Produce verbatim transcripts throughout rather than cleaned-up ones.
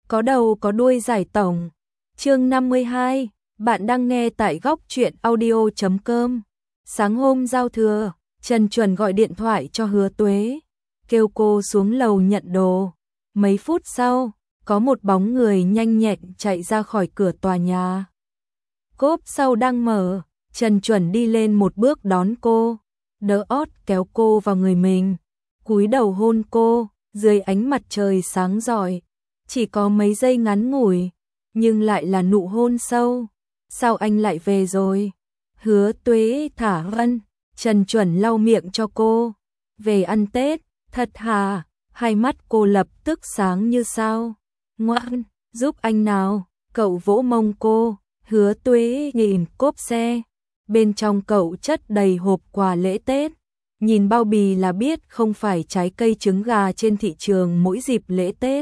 có đầu có đuôi giải tổng. Chương năm mươi hai, bạn đang nghe tại góc truyện audio chấm com. Sáng hôm giao thừa, Trần Chuẩn gọi điện thoại cho Hứa Tuế, kêu cô xuống lầu nhận đồ. Mấy phút sau, có một bóng người nhanh nhẹn chạy ra khỏi cửa tòa nhà. Cốp sau đang mở, Trần Chuẩn đi lên một bước đón cô, đỡ ót kéo cô vào người mình, cúi đầu hôn cô, dưới ánh mặt trời sáng rọi. Chỉ có mấy giây ngắn ngủi, nhưng lại là nụ hôn sâu. Sao anh lại về rồi? Hứa Tuế thả Vân, Trần Chuẩn lau miệng cho cô. Về ăn Tết, thật hả? Hai mắt cô lập tức sáng như sao. Ngoan, giúp anh nào. Cậu vỗ mông cô. Hứa Tuế nhìn cốp xe, bên trong cậu chất đầy hộp quà lễ Tết. Nhìn bao bì là biết không phải trái cây trứng gà trên thị trường mỗi dịp lễ Tết.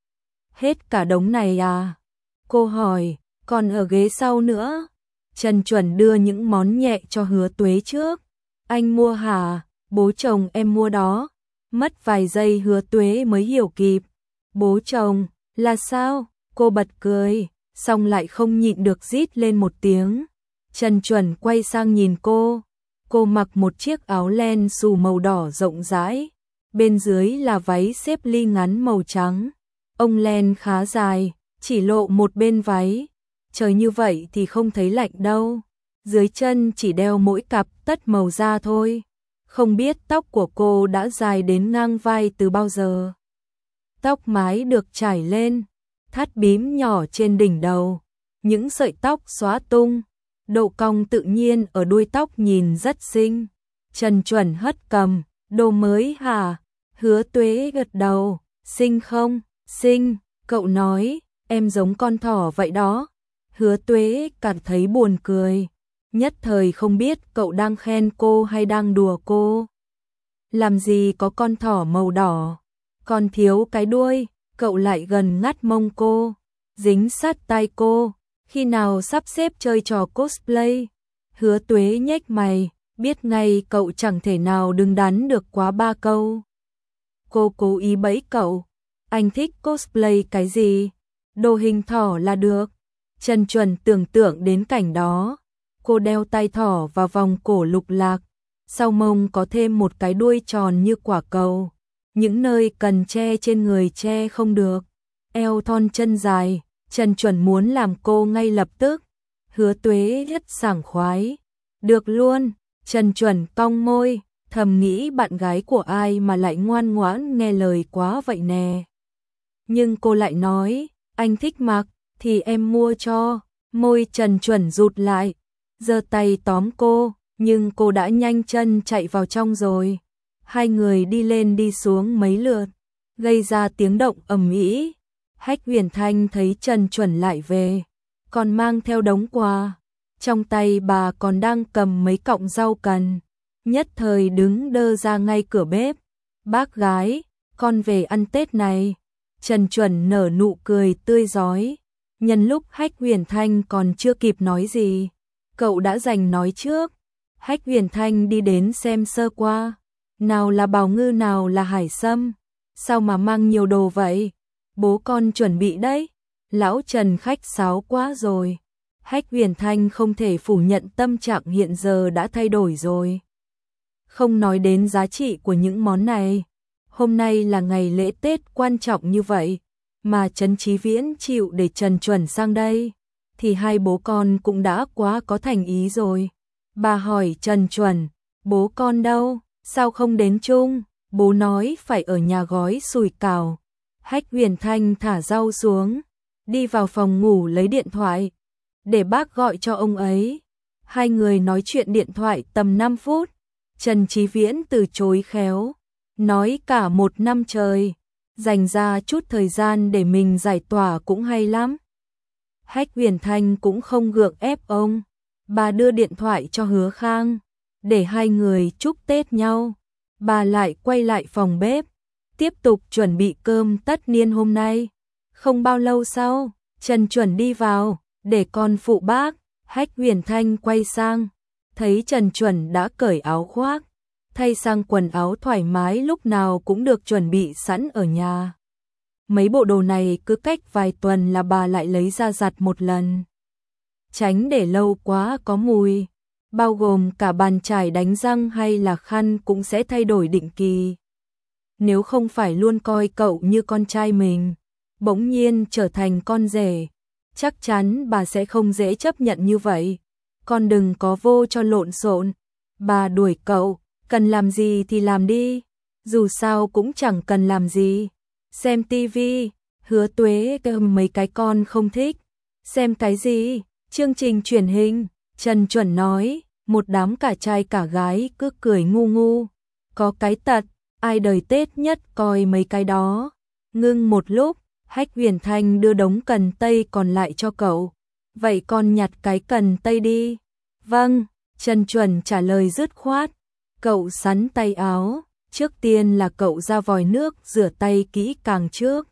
Hết cả đống này à? Cô hỏi, còn ở ghế sau nữa. Trần Chuẩn đưa những món nhẹ cho Hứa Tuế trước. Anh mua hả? Bố chồng em mua đó. Mất vài giây Hứa Tuế mới hiểu kịp. Bố chồng, là sao? Cô bật cười, xong lại không nhịn được rít lên một tiếng. Trần Chuẩn quay sang nhìn cô. Cô mặc một chiếc áo len xù màu đỏ rộng rãi. Bên dưới là váy xếp ly ngắn màu trắng. Ông len khá dài, chỉ lộ một bên váy. Trời như vậy thì không thấy lạnh đâu. Dưới chân chỉ đeo mỗi cặp tất màu da thôi. Không biết tóc của cô đã dài đến ngang vai từ bao giờ. Tóc mái được trải lên, thắt bím nhỏ trên đỉnh đầu. Những sợi tóc xóa tung, độ cong tự nhiên ở đuôi tóc nhìn rất xinh. Trần Chuẩn hất cầm, đồ mới hả? Hứa Tuế gật đầu, xinh không? Xinh, cậu nói, em giống con thỏ vậy đó. Hứa Tuế cảm thấy buồn cười, nhất thời không biết cậu đang khen cô hay đang đùa cô. Làm gì có con thỏ màu đỏ, còn thiếu cái đuôi. Cậu lại gần ngắt mông cô, dính sát tai cô. Khi nào sắp xếp chơi trò cosplay? Hứa Tuế nhếch mày, biết ngay cậu chẳng thể nào đứng đắn được quá ba câu. Cô cố ý bẫy cậu. Anh thích cosplay cái gì? Đồ hình thỏ là được. Trần Chuẩn tưởng tượng đến cảnh đó. Cô đeo tai thỏ vào vòng cổ lục lạc, sau mông có thêm một cái đuôi tròn như quả cầu. Những nơi cần che trên người che không được. Eo thon chân dài, Trần Chuẩn muốn làm cô ngay lập tức. Hứa Tuế rất sảng khoái. Được luôn. Trần Chuẩn cong môi, thầm nghĩ bạn gái của ai mà lại ngoan ngoãn nghe lời quá vậy nè. Nhưng cô lại nói, anh thích mặc, thì em mua cho. Môi Trần Chuẩn rụt lại, giơ tay tóm cô, nhưng cô đã nhanh chân chạy vào trong rồi. Hai người đi lên đi xuống mấy lượt, gây ra tiếng động ầm ĩ. Hách Huyền Thanh thấy Trần Chuẩn lại về, còn mang theo đống quà. Trong tay bà còn đang cầm mấy cọng rau cần, nhất thời đứng đơ ra ngay cửa bếp. Bác gái, con về ăn Tết này. Trần Chuẩn nở nụ cười tươi rói. Nhân lúc Hách Huyền Thanh còn chưa kịp nói gì, cậu đã giành nói trước. Hách Huyền Thanh đi đến xem sơ qua. Nào là bào ngư nào là hải sâm. Sao mà mang nhiều đồ vậy? Bố con chuẩn bị đấy. Lão Trần khách sáo quá rồi. Hách Huyền Thanh không thể phủ nhận tâm trạng hiện giờ đã thay đổi rồi. Không nói đến giá trị của những món này. Hôm nay là ngày lễ Tết quan trọng như vậy, mà Trấn Chí Viễn chịu để Trần Chuẩn sang đây, thì hai bố con cũng đã quá có thành ý rồi. Bà hỏi Trần Chuẩn, bố con đâu, sao không đến chung? Bố nói phải ở nhà gói sủi cảo. Hách Huyền Thanh thả rau xuống, đi vào phòng ngủ lấy điện thoại, để bác gọi cho ông ấy. Hai người nói chuyện điện thoại tầm năm phút, Trần Chí Viễn từ chối khéo, nói cả một năm trời, dành ra chút thời gian để mình giải tỏa cũng hay lắm. Hách Huyền Thanh cũng không gượng ép ông, bà đưa điện thoại cho Hứa Khang, để hai người chúc Tết nhau. Bà lại quay lại phòng bếp, tiếp tục chuẩn bị cơm tất niên hôm nay. Không bao lâu sau, Trần Chuẩn đi vào, để con phụ bác. Hách Huyền Thanh quay sang, thấy Trần Chuẩn đã cởi áo khoác, thay sang quần áo thoải mái lúc nào cũng được chuẩn bị sẵn ở nhà. mấy bộ đồ này cứ cách vài tuần là bà lại lấy ra giặt một lần. Tránh để lâu quá có mùi, bao gồm cả bàn chải đánh răng hay là khăn cũng sẽ thay đổi định kỳ. Nếu không phải luôn coi cậu như con trai mình, bỗng nhiên trở thành con rể, chắc chắn bà sẽ không dễ chấp nhận như vậy. Con đừng có vô cho lộn xộn. Bà đuổi cậu, cần làm gì thì làm đi, dù sao cũng chẳng cần làm gì. Xem tivi, Hứa Tuế cầm mấy cái con không thích. Xem cái gì? Chương trình truyền hình, Trần Chuẩn nói, một đám cả trai cả gái cứ cười ngu ngu. Có cái tật, ai đời Tết nhất coi mấy cái đó. Ngưng một lúc, Hách Huyền Thanh đưa đống cần tây còn lại cho cậu. Vậy con nhặt cái cần tây đi. Vâng, Trần Chuẩn trả lời dứt khoát. Cậu sắn tay áo, trước tiên là cậu ra vòi nước rửa tay kỹ càng trước.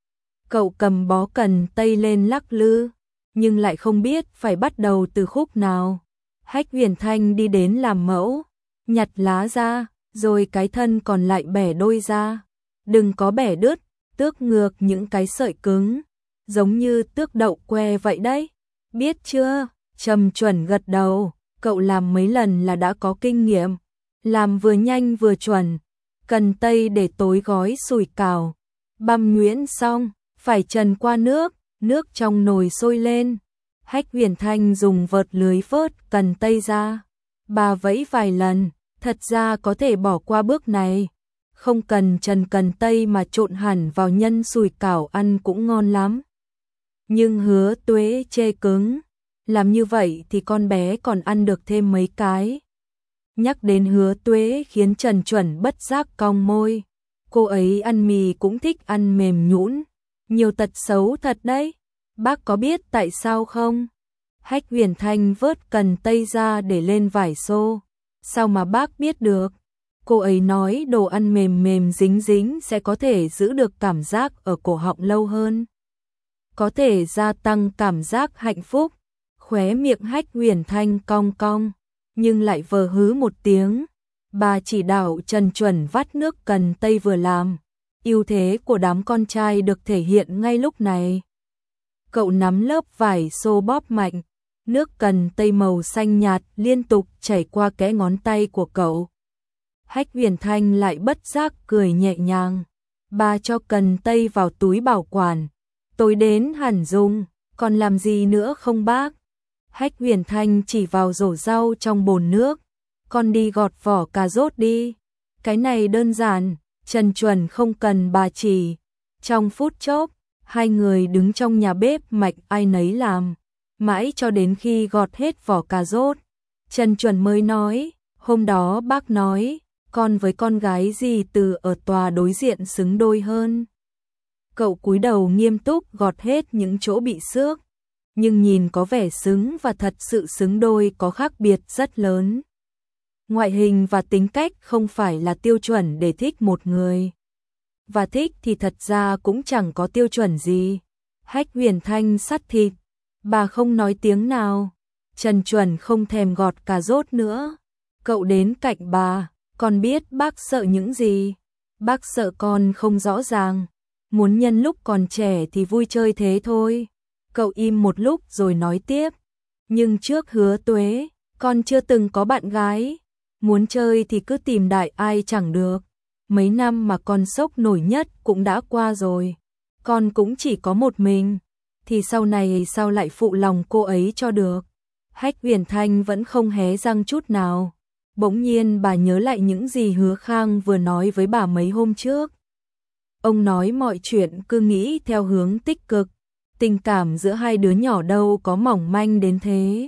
Cậu cầm bó cần tây lên lắc lư, nhưng lại không biết phải bắt đầu từ khúc nào. Hách Huyền Thanh đi đến làm mẫu, nhặt lá ra, rồi cái thân còn lại bẻ đôi ra. Đừng có bẻ đứt, tước ngược những cái sợi cứng, giống như tước đậu que vậy đấy. Biết chưa? Trầm Chuẩn gật đầu, cậu làm mấy lần là đã có kinh nghiệm, làm vừa nhanh vừa chuẩn. Cần tây để tối gói sủi cảo, băm nhuyễn xong, phải trần qua nước, nước trong nồi sôi lên. Hách Huyền Thanh dùng vợt lưới vớt cần tây ra, bà vẫy vài lần, thật ra có thể bỏ qua bước này. Không cần trần cần tây mà trộn hẳn vào nhân sủi cảo ăn cũng ngon lắm. Nhưng Hứa Tuế chê cứng, làm như vậy thì con bé còn ăn được thêm mấy cái. Nhắc đến Hứa Tuế khiến Trần Chuẩn bất giác cong môi. Cô ấy ăn mì cũng thích ăn mềm nhũn, nhiều tật xấu thật đấy. Bác có biết tại sao không? Hách Huyền Thanh vớt cần tây ra để lên vải xô. Sao mà bác biết được? Cô ấy nói đồ ăn mềm mềm dính dính sẽ có thể giữ được cảm giác ở cổ họng lâu hơn, có thể gia tăng cảm giác hạnh phúc. Khóe miệng Hách Huyền Thanh cong cong, nhưng lại vờ hứ một tiếng. Bà chỉ đạo Trần Chuẩn vắt nước cần tây vừa làm. Ưu thế của đám con trai được thể hiện ngay lúc này. Cậu nắm lớp vải xô bóp mạnh, nước cần tây màu xanh nhạt liên tục chảy qua kẽ ngón tay của cậu. Hách Huyền Thanh lại bất giác cười nhẹ nhàng. Bà cho cần tây vào túi bảo quản. Tối đến hẳn dùng, còn làm gì nữa không bác? Hách Huyền Thanh chỉ vào rổ rau trong bồn nước. Con đi gọt vỏ cà rốt đi. Cái này đơn giản, Trần Chuẩn không cần bà chỉ. Trong phút chốc, hai người đứng trong nhà bếp mạch ai nấy làm. Mãi cho đến khi gọt hết vỏ cà rốt, Trần Chuẩn mới nói, hôm đó bác nói, con với con gái dì Từ ở tòa đối diện xứng đôi hơn. Cậu cúi đầu nghiêm túc gọt hết những chỗ bị xước, nhưng nhìn có vẻ xứng và thật sự xứng đôi có khác biệt rất lớn. Ngoại hình và tính cách không phải là tiêu chuẩn để thích một người. Và thích thì thật ra cũng chẳng có tiêu chuẩn gì. Hách Huyền Thanh sắt thịt, bà không nói tiếng nào. Trần Chuẩn không thèm gọt cà rốt nữa. Cậu đến cạnh bà, con biết bác sợ những gì. Bác sợ con không rõ ràng, muốn nhân lúc còn trẻ thì vui chơi thế thôi. Cậu im một lúc rồi nói tiếp. Nhưng trước Hứa Tuế, con chưa từng có bạn gái. Muốn chơi thì cứ tìm đại ai chẳng được. Mấy năm mà con sốc nổi nhất cũng đã qua rồi. Con cũng chỉ có một mình. Thì sau này sao lại phụ lòng cô ấy cho được. Hách Huyền Thanh vẫn không hé răng chút nào. Bỗng nhiên bà nhớ lại những gì Hứa Khang vừa nói với bà mấy hôm trước. Ông nói mọi chuyện cứ nghĩ theo hướng tích cực. Tình cảm giữa hai đứa nhỏ đâu có mỏng manh đến thế.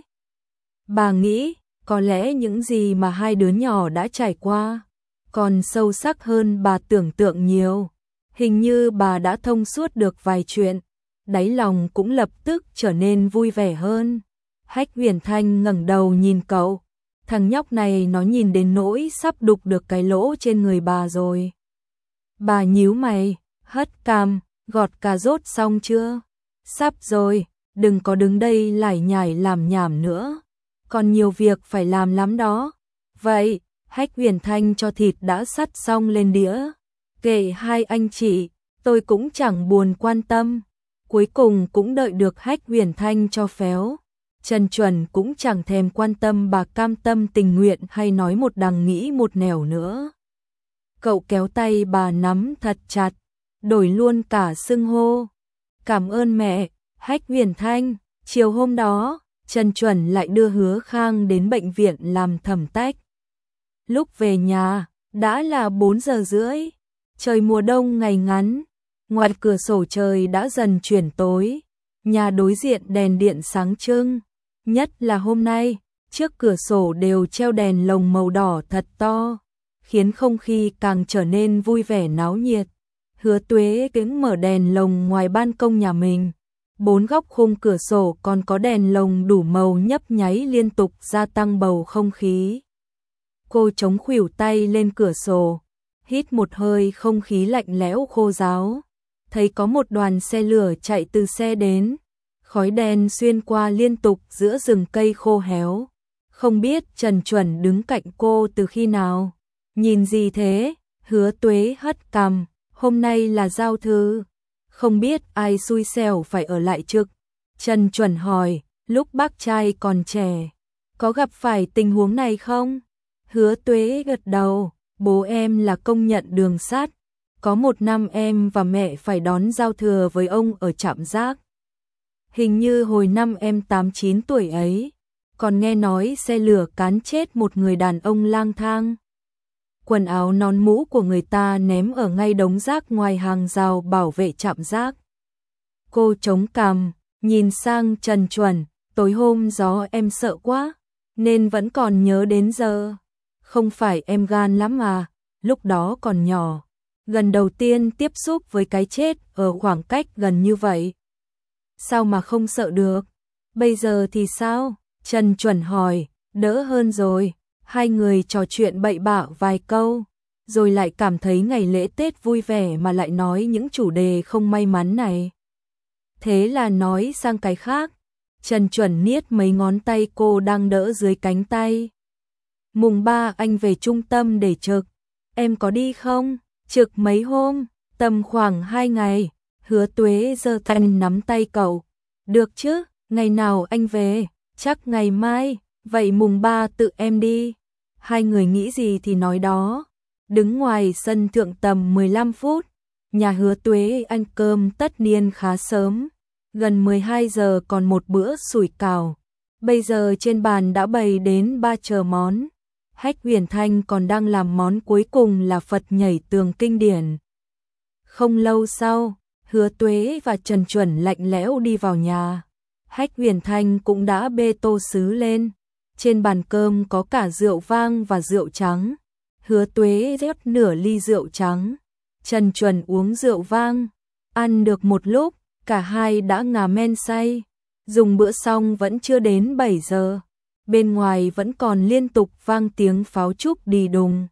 Bà nghĩ, có lẽ những gì mà hai đứa nhỏ đã trải qua còn sâu sắc hơn bà tưởng tượng nhiều. Hình như bà đã thông suốt được vài chuyện, đáy lòng cũng lập tức trở nên vui vẻ hơn. Hách Huyền Thanh ngẩng đầu nhìn cậu. Thằng nhóc này nó nhìn đến nỗi sắp đục được cái lỗ trên người bà rồi. Bà nhíu mày, hất cằm, gọt cà rốt xong chưa? Sắp rồi, đừng có đứng đây lải nhải làm nhảm nữa. Còn nhiều việc phải làm lắm đó. Vậy, Hách Huyền Thanh cho thịt đã sắt xong lên đĩa. Kệ hai anh chị, tôi cũng chẳng buồn quan tâm. Cuối cùng cũng đợi được Hách Huyền Thanh cho phéo. Trần Chuẩn cũng chẳng thèm quan tâm bà cam tâm tình nguyện hay nói một đằng nghĩ một nẻo nữa. Cậu kéo tay bà nắm thật chặt, đổi luôn cả xưng hô. Cảm ơn mẹ, Hách Huyền Thanh. Chiều hôm đó, Trần Chuẩn lại đưa Hứa Khang đến bệnh viện làm thẩm tách. Lúc về nhà, đã là bốn giờ rưỡi. Trời mùa đông ngày ngắn, ngoài cửa sổ trời đã dần chuyển tối. Nhà đối diện đèn điện sáng trưng. Nhất là hôm nay, trước cửa sổ đều treo đèn lồng màu đỏ thật to, khiến không khí càng trở nên vui vẻ náo nhiệt. Hứa Tuế kính mở đèn lồng ngoài ban công nhà mình. Bốn góc khung cửa sổ còn có đèn lồng đủ màu nhấp nháy liên tục gia tăng bầu không khí. Cô chống khuỷu tay lên cửa sổ, hít một hơi không khí lạnh lẽo khô ráo. Thấy có một đoàn xe lửa chạy từ xe đến. Khói đen xuyên qua liên tục giữa rừng cây khô héo. Không biết Trần Chuẩn đứng cạnh cô từ khi nào. Nhìn gì thế? Hứa Tuế hất cằm. Hôm nay là giao thư. Không biết ai xui xẻo phải ở lại trực. Trần Chuẩn hỏi, lúc bác trai còn trẻ, có gặp phải tình huống này không? Hứa Tuế gật đầu, bố em là công nhận đường sắt. Có một năm em và mẹ phải đón giao thừa với ông ở trạm gác. Hình như hồi năm em tám chín tuổi ấy, còn nghe nói xe lửa cán chết một người đàn ông lang thang. Quần áo nón mũ của người ta ném ở ngay đống rác ngoài hàng rào bảo vệ trạm gác. Cô chống cằm, nhìn sang Trần Chuẩn, tối hôm gió em sợ quá, nên vẫn còn nhớ đến giờ. Không phải em gan lắm à, lúc đó còn nhỏ. Gần đầu tiên tiếp xúc với cái chết ở khoảng cách gần như vậy. Sao mà không sợ được? Bây giờ thì sao? Trần Chuẩn hỏi, đỡ hơn rồi. Hai người trò chuyện bậy bạ vài câu, rồi lại cảm thấy ngày lễ Tết vui vẻ mà lại nói những chủ đề không may mắn này. Thế là nói sang cái khác. Trần Chuẩn niết mấy ngón tay cô đang đỡ dưới cánh tay. Mùng ba anh về trung tâm để trực. Em có đi không? Trực mấy hôm? Tầm khoảng hai ngày. Hứa Tuế giơ tay nắm tay cậu. Được chứ, ngày nào anh về? Chắc ngày mai. Vậy mùng ba tự em đi. Hai người nghĩ gì thì nói đó. Đứng ngoài sân thượng tầm mười lăm phút. Nhà Hứa Tuế ăn cơm tất niên khá sớm. Gần mười hai giờ còn một bữa sủi cảo. Bây giờ trên bàn đã bày đến ba chờ món. Hách Huyền Thanh còn đang làm món cuối cùng là Phật nhảy tường kinh điển. Không lâu sau, Hứa Tuế và Trần Chuẩn lạnh lẽo đi vào nhà. Hách Huyền Thanh cũng đã bê tô sứ lên. Trên bàn cơm có cả rượu vang và rượu trắng. Hứa Tuế rót nửa ly rượu trắng. Trần Chuẩn uống rượu vang. Ăn được một lúc, cả hai đã ngà men say. Dùng bữa xong vẫn chưa đến bảy giờ. Bên ngoài vẫn còn liên tục vang tiếng pháo trúc đi đùng.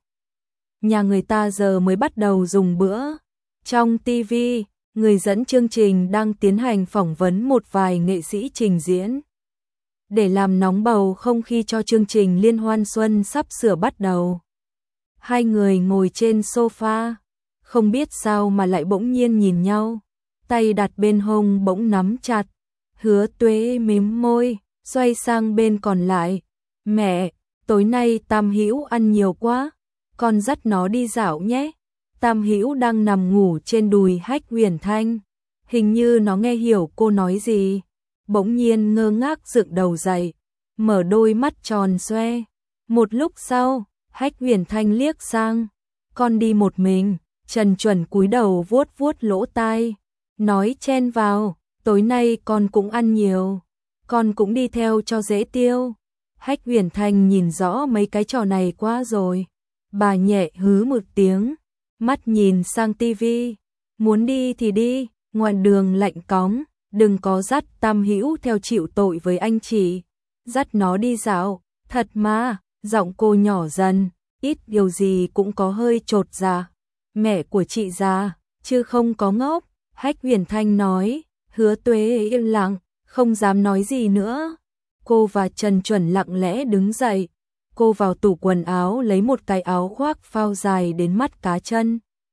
Nhà người ta giờ mới bắt đầu dùng bữa. Trong ti vi, người dẫn chương trình đang tiến hành phỏng vấn một vài nghệ sĩ trình diễn. Để làm nóng bầu không khí cho chương trình Liên hoan xuân sắp sửa bắt đầu. Hai người ngồi trên sofa, không biết sao mà lại bỗng nhiên nhìn nhau, tay đặt bên hông bỗng nắm chặt. Hứa Tuế mím môi, xoay sang bên còn lại. Mẹ, tối nay Tam Hữu ăn nhiều quá, con dắt nó đi dạo nhé. Tam Hữu đang nằm ngủ trên đùi Hách Huyền Thanh. Hình như nó nghe hiểu cô nói gì. Bỗng nhiên ngơ ngác dựng đầu dậy, mở đôi mắt tròn xoe. Một lúc sau, Hách Huyền Thanh liếc sang. Con đi một mình. Trần Chuẩn cúi đầu vuốt vuốt lỗ tai, nói chen vào, tối nay con cũng ăn nhiều. Con cũng đi theo cho dễ tiêu. Hách Huyền Thanh nhìn rõ mấy cái trò này quá rồi. Bà nhẹ hứ một tiếng, mắt nhìn sang tivi. Muốn đi thì đi, ngoài đường lạnh cóng. Đừng có dắt Tam Hữu theo chịu tội với anh chị. Dắt nó đi dạo, thật mà. Giọng cô nhỏ dần, ít điều gì cũng có hơi chột dạ. Mẹ của chị già, chứ không có ngốc. Hách Huyền Thanh nói. Hứa Tuế im lặng, không dám nói gì nữa. Cô và Trần Chuẩn lặng lẽ đứng dậy. Cô vào tủ quần áo lấy một cái áo khoác phao dài đến mắt cá chân.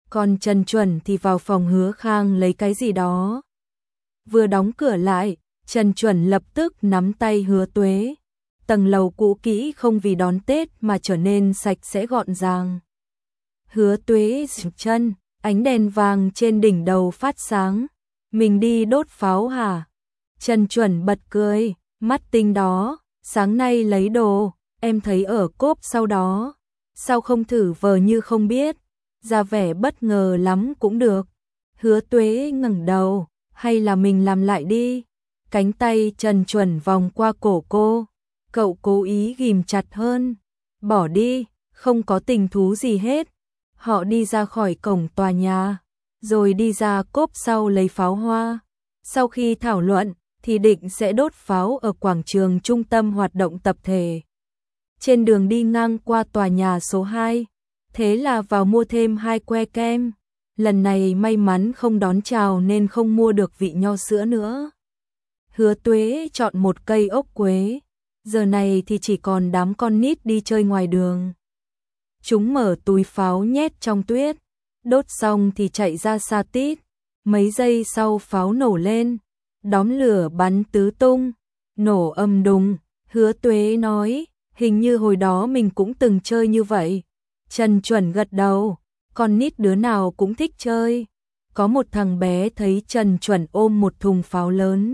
còn Trần Chuẩn thì vào phòng Hứa Khang lấy cái gì đó. Vừa đóng cửa lại, Trần Chuẩn lập tức nắm tay Hứa Tuế. Tầng lầu cũ kỹ không vì đón Tết mà trở nên sạch sẽ gọn gàng. Hứa Tuế dừng chân, ánh đèn vàng trên đỉnh đầu phát sáng. Mình đi đốt pháo hả? Trần Chuẩn bật cười, mắt tinh đó, sáng nay lấy đồ, em thấy ở cốp sau đó. Sao không thử vờ như không biết, ra vẻ bất ngờ lắm cũng được. Hứa Tuế ngẩng đầu, hay là mình làm lại đi. Cánh tay Trần Chuẩn vòng qua cổ cô, cậu cố ý ghim chặt hơn. Bỏ đi, không có tình thú gì hết. Họ đi ra khỏi cổng tòa nhà, rồi đi ra cốp sau lấy pháo hoa. Sau khi thảo luận, thì định sẽ đốt pháo ở quảng trường trung tâm hoạt động tập thể. Trên đường đi ngang qua tòa nhà số hai, thế là vào mua thêm hai que kem. Lần này may mắn không đón chào nên không mua được vị nho sữa nữa. Hứa Tuế chọn một cây ốc quế, giờ này thì chỉ còn đám con nít đi chơi ngoài đường. Chúng mở túi pháo nhét trong tuyết, đốt xong thì chạy ra xa tít. Mấy giây sau pháo nổ lên, đóm lửa bắn tứ tung, nổ âm đùng. Hứa Tuế nói, hình như hồi đó mình cũng từng chơi như vậy. Trần Chuẩn gật đầu, con nít đứa nào cũng thích chơi. Có một thằng bé thấy Trần Chuẩn ôm một thùng pháo lớn.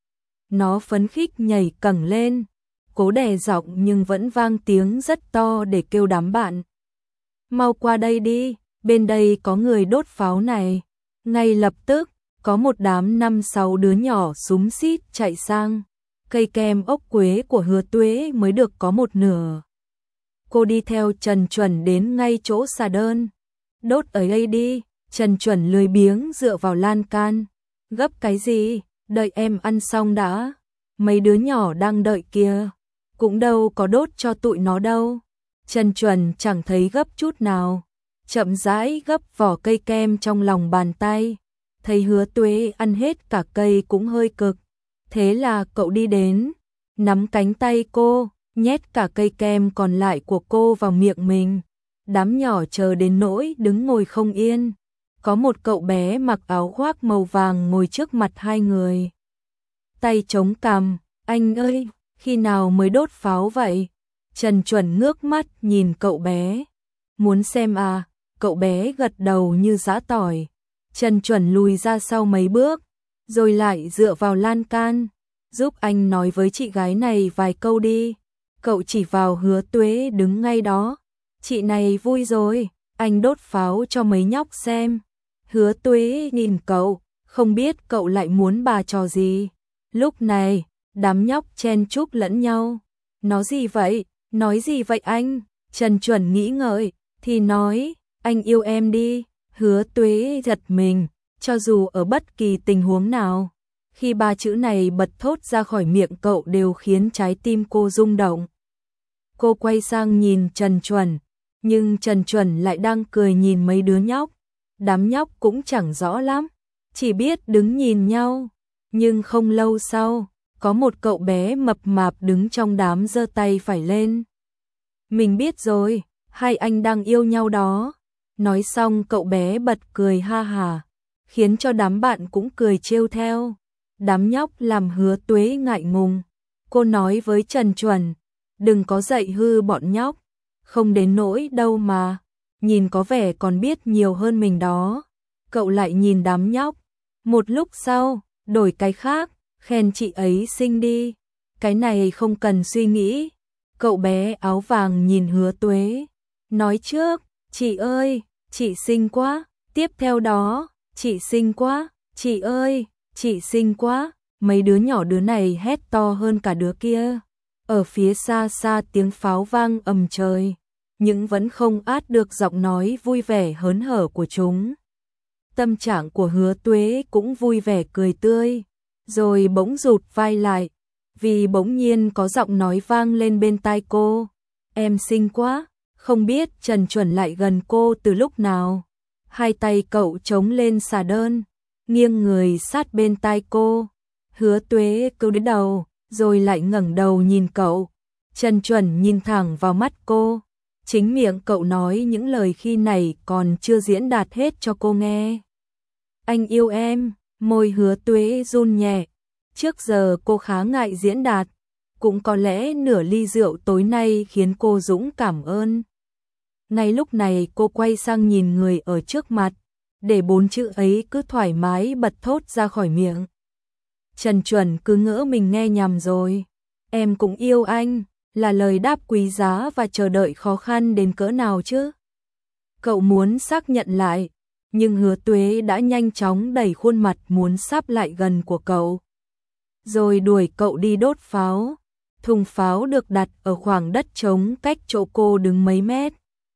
Nó phấn khích nhảy cẳng lên, cố đè giọng nhưng vẫn vang tiếng rất to để kêu đám bạn. Mau qua đây đi, bên đây có người đốt pháo này. Ngay lập tức, có một đám năm sáu đứa nhỏ xúm xít chạy sang. Cây kem ốc quế của Hứa Tuế mới được có một nửa. Cô đi theo Trần Chuẩn đến ngay chỗ xà đơn. Đốt ở đây đi. Trần Chuẩn lười biếng dựa vào lan can. Gấp cái gì, đợi em ăn xong đã. Mấy đứa nhỏ đang đợi kia, cũng đâu có đốt cho tụi nó đâu. Trần Chuẩn chẳng thấy gấp chút nào, chậm rãi gấp vỏ cây kem trong lòng bàn tay. Thấy Hứa Tuế ăn hết cả cây cũng hơi cực. Thế là cậu đi đến, nắm cánh tay cô, nhét cả cây kem còn lại của cô vào miệng mình. Đám nhỏ chờ đến nỗi đứng ngồi không yên. Có một cậu bé mặc áo khoác màu vàng ngồi trước mặt hai người. Tay chống cằm, anh ơi, khi nào mới đốt pháo vậy? Trần Chuẩn ngước mắt nhìn cậu bé. Muốn xem à? Cậu bé gật đầu như giã tỏi. Trần Chuẩn lùi ra sau mấy bước, rồi lại dựa vào lan can. Giúp anh nói với chị gái này vài câu đi. Cậu chỉ vào Hứa Tuế đứng ngay đó. Chị này vui rồi, anh đốt pháo cho mấy nhóc xem. Hứa Tuế nhìn cậu, không biết cậu lại muốn bà trò gì. Lúc này, đám nhóc chen chúc lẫn nhau. Nói gì vậy? Nói gì vậy anh? Trần Chuẩn nghĩ ngợi, thì nói, anh yêu em đi. Hứa Tuế giật mình, cho dù ở bất kỳ tình huống nào, khi ba chữ này bật thốt ra khỏi miệng cậu đều khiến trái tim cô rung động. Cô quay sang nhìn Trần Chuẩn, nhưng Trần Chuẩn lại đang cười nhìn mấy đứa nhóc. Đám nhóc cũng chẳng rõ lắm, chỉ biết đứng nhìn nhau. Nhưng không lâu sau, có một cậu bé mập mạp đứng trong đám giơ tay phải lên. Mình biết rồi, hai anh đang yêu nhau đó. Nói xong cậu bé bật cười ha hà, khiến cho đám bạn cũng cười trêu theo. Đám nhóc làm Hứa Tuế ngại ngùng. Cô nói với Trần Chuẩn, đừng có dạy hư bọn nhóc, không đến nỗi đâu mà, nhìn có vẻ còn biết nhiều hơn mình đó. Cậu lại nhìn đám nhóc, một lúc sau, đổi cái khác, khen chị ấy xinh đi. Cái này không cần suy nghĩ. Cậu bé áo vàng nhìn Hứa Tuế, nói trước, chị ơi, chị xinh quá. Tiếp theo đó, chị xinh quá, chị ơi, chị xinh quá. Mấy đứa nhỏ đứa này hét to hơn cả đứa kia. Ở phía xa xa tiếng pháo vang ầm trời, nhưng vẫn không át được giọng nói vui vẻ hớn hở của chúng. Tâm trạng của Hứa Tuế cũng vui vẻ cười tươi, rồi bỗng rụt vai lại, vì bỗng nhiên có giọng nói vang lên bên tai cô. Em xinh quá. Không biết Trần Chuẩn lại gần cô từ lúc nào. Hai tay cậu chống lên xà đơn, nghiêng người sát bên tai cô. Hứa Tuế cúi đầu, rồi lại ngẩng đầu nhìn cậu. Trần Chuẩn nhìn thẳng vào mắt cô, Chính miệng cậu nói những lời khi này còn chưa diễn đạt hết cho cô nghe. Anh yêu em, môi Hứa Tuế run nhẹ. Trước giờ cô khá ngại diễn đạt, cũng có lẽ nửa ly rượu tối nay khiến cô dũng cảm ơn. Ngay lúc này cô quay sang nhìn người ở trước mặt, để bốn chữ ấy cứ thoải mái bật thốt ra khỏi miệng. Trần Chuẩn cứ ngỡ mình nghe nhầm rồi. Em cũng yêu anh, là lời đáp quý giá và chờ đợi khó khăn đến cỡ nào chứ? Cậu muốn xác nhận lại, nhưng Hứa Tuế đã nhanh chóng đẩy khuôn mặt muốn sáp lại gần của cậu. Rồi đuổi cậu đi đốt pháo. Thùng pháo được đặt ở khoảng đất trống cách chỗ cô đứng mấy mét.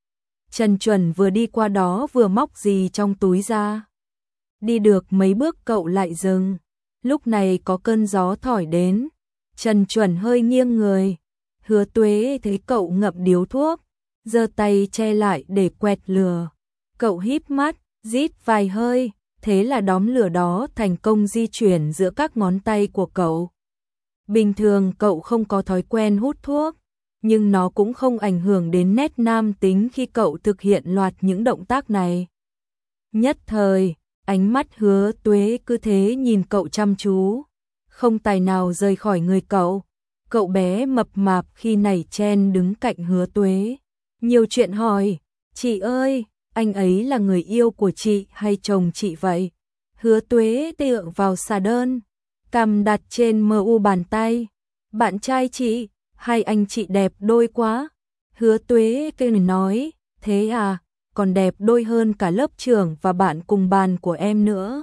Trần Chuẩn vừa đi qua đó vừa móc gì trong túi ra. Đi được mấy bước cậu lại dừng. Lúc này có cơn gió thổi đến. Trần Chuẩn hơi nghiêng người. Hứa Tuế thấy cậu ngậm điếu thuốc, giơ tay che lại để quẹt lửa. Cậu híp mắt, rít vài hơi, thế là đóm lửa đó thành công di chuyển giữa các ngón tay của cậu. Bình thường cậu không có thói quen hút thuốc, nhưng nó cũng không ảnh hưởng đến nét nam tính khi cậu thực hiện loạt những động tác này. Nhất thời, ánh mắt Hứa Tuế cứ thế nhìn cậu chăm chú, không tài nào rời khỏi người cậu. Cậu bé mập mạp khi này chen đứng cạnh Hứa Tuế, nhiều chuyện hỏi, chị ơi, anh ấy là người yêu của chị hay chồng chị vậy? Hứa Tuế tựa vào xà đơn, cằm đặt trên mờ u bàn tay. Bạn trai chị, hai anh chị đẹp đôi quá. Hứa Tuế kêu nói, thế à, còn đẹp đôi hơn cả lớp trưởng và bạn cùng bàn của em nữa.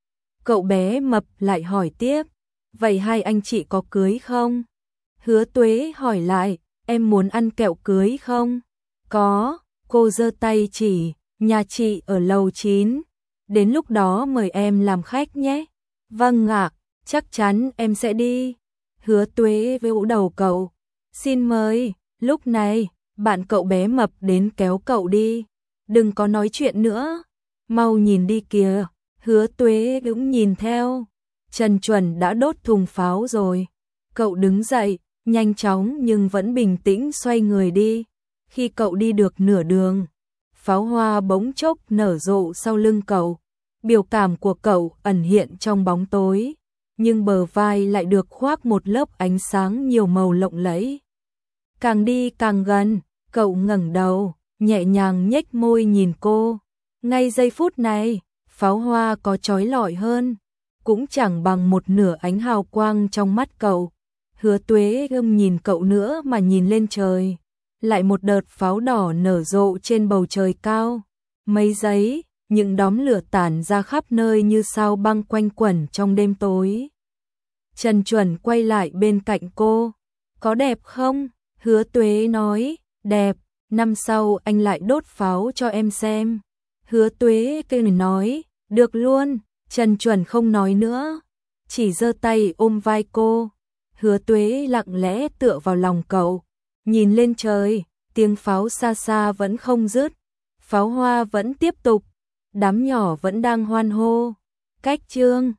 Cậu bé mập lại hỏi tiếp, vậy hai anh chị có cưới không? Hứa Tuế hỏi lại, em muốn ăn kẹo cưới không? Có, cô giơ tay chỉ, nhà chị ở lầu chín. Đến lúc đó mời em làm khách nhé. Vâng ạ, chắc chắn em sẽ đi. Hứa Tuế vỗ đầu cậu, xin mời. Lúc này, bạn cậu bé mập đến kéo cậu đi. Đừng có nói chuyện nữa, mau nhìn đi kìa. Hứa Tuế cũng nhìn theo. Trần Chuẩn đã đốt thùng pháo rồi. Cậu đứng dậy, nhanh chóng nhưng vẫn bình tĩnh xoay người đi. Khi cậu đi được nửa đường, pháo hoa bỗng chốc nở rộ sau lưng cậu. Biểu cảm của cậu ẩn hiện trong bóng tối, nhưng bờ vai lại được khoác một lớp ánh sáng nhiều màu lộng lẫy. Càng đi càng gần, cậu ngẩng đầu, nhẹ nhàng nhếch môi nhìn cô. Ngay giây phút này, pháo hoa có chói lọi hơn, cũng chẳng bằng một nửa ánh hào quang trong mắt cậu. Hứa Tuế gâm nhìn cậu nữa mà nhìn lên trời. Lại một đợt pháo đỏ nở rộ trên bầu trời cao. Mấy giây, những đóm lửa tản ra khắp nơi như sao băng quanh quẩn trong đêm tối. Trần Chuẩn quay lại bên cạnh cô. Có đẹp không? Hứa Tuế nói, đẹp, năm sau anh lại đốt pháo cho em xem. Hứa Tuế kêu nói, được luôn. Trần Chuẩn không nói nữa, chỉ giơ tay ôm vai cô. Hứa Tuế lặng lẽ tựa vào lòng cậu, nhìn lên trời, tiếng pháo xa xa vẫn không dứt, pháo hoa vẫn tiếp tục, đám nhỏ vẫn đang hoan hô. Cách chương